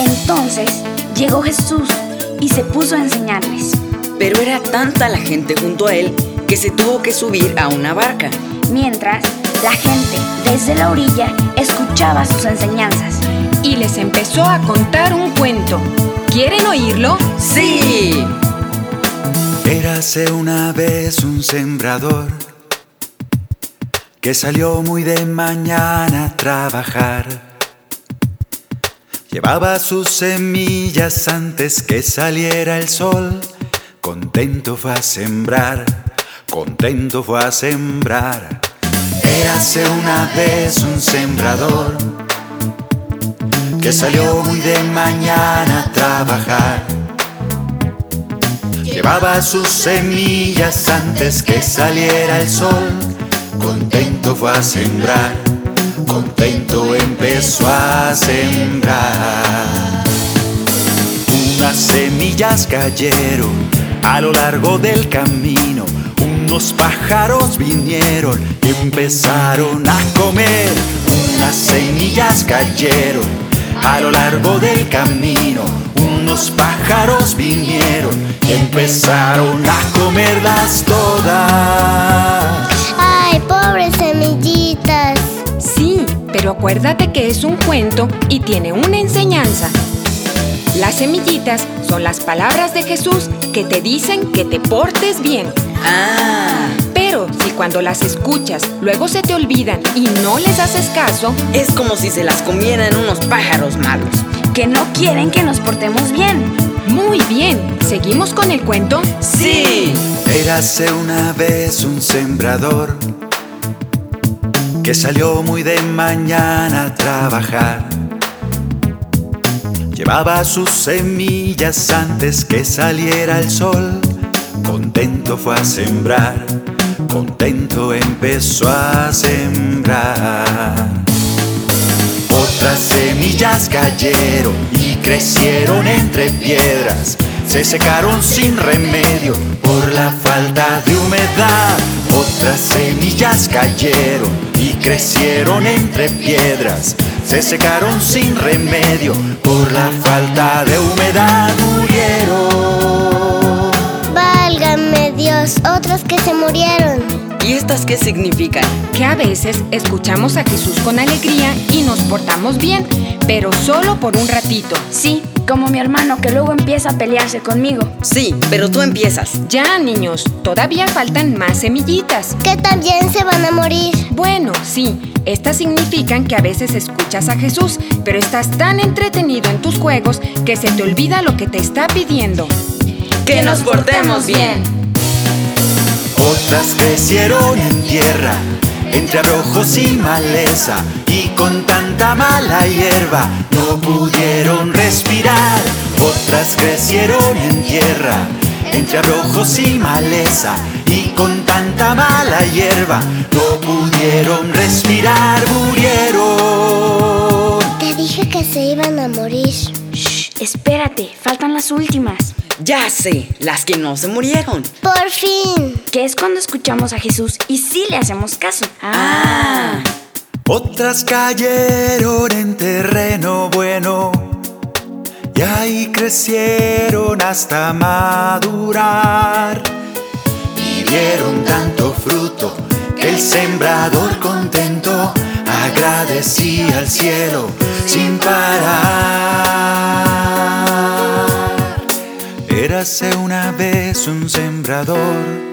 Entonces llegó Jesús y se puso a enseñarles. Pero era tanta la gente junto a él que se tuvo que subir a una barca. Mientras, la gente desde la orilla escuchaba sus enseñanzas. Y les empezó a contar un cuento. ¿Quieren oírlo? ¡Sí! Érase una vez un sembrador que salió muy de mañana a trabajar. Llevaba sus semillas antes que saliera el sol. Contento fue a sembrar, contento fue a sembrar. Érase una vez un sembrador que salió muy de mañana a trabajar. Llevaba sus semillas antes que saliera el sol. Contento fue a sembrar, contento empezó a sembrar. Unas semillas cayeron a lo largo del camino. Unos pájaros vinieron y empezaron a comer. Unas semillas cayeron a lo largo del camino. Unos pájaros vinieron y empezaron a comerlas todas. ¡Ay, pobres semillitas! Sí, pero acuérdate que es un cuento y tiene una enseñanza. Las semillitas son las palabras de Jesús que te dicen que te portes bien. ¡Ah! Pero si cuando las escuchas luego se te olvidan y no les haces caso, Es como si se las comieran unos pájaros malos. Que no quieren que nos portemos bien. muy bien. ¿Seguimos con el cuento? ¡Sí! Érase una vez un sembrador que salió muy de mañana a trabajar. Llevaba sus semillas antes que saliera el sol. Contento fue a sembrar, contento empezó a sembrar. Otras semillas cayeron y crecieron entre piedras. Se secaron sin remedio por la falta de humedad. Otras semillas cayeron y crecieron entre piedras. Se secaron sin remedio por la falta de humedad. Murieron. Válgame Dios, otros que se murieron. ¿Y estas qué significan? Que a veces escuchamos a Jesús con alegría y nos portamos bien, pero solo por un ratito. Sí, como mi hermano que luego empieza a pelearse conmigo. Sí, pero tú empiezas. Ya, niños, todavía faltan más semillitas. Que también se van a morir. Bueno, sí, estas significan que a veces escuchas a Jesús, pero estás tan entretenido en tus juegos que se te olvida lo que te está pidiendo. ¡Que nos portemos bien! Otras crecieron en tierra, entre abrojos y maleza, y con tanta mala hierba no pudieron respirar. Otras crecieron en tierra, entre abrojos y maleza, y con tanta mala hierba no pudieron respirar. Murieron. Te dije que se iban a morir. Shh, espérate, faltan las últimas. Ya sé, las que no se murieron. Por fin. Que es cuando escuchamos a Jesús y sí le hacemos caso. Otras cayeron en terreno bueno y ahí crecieron hasta madurar. Y dieron tanto fruto que el sembrador contento agradecía al cielo sin parar. Érase una vez un sembrador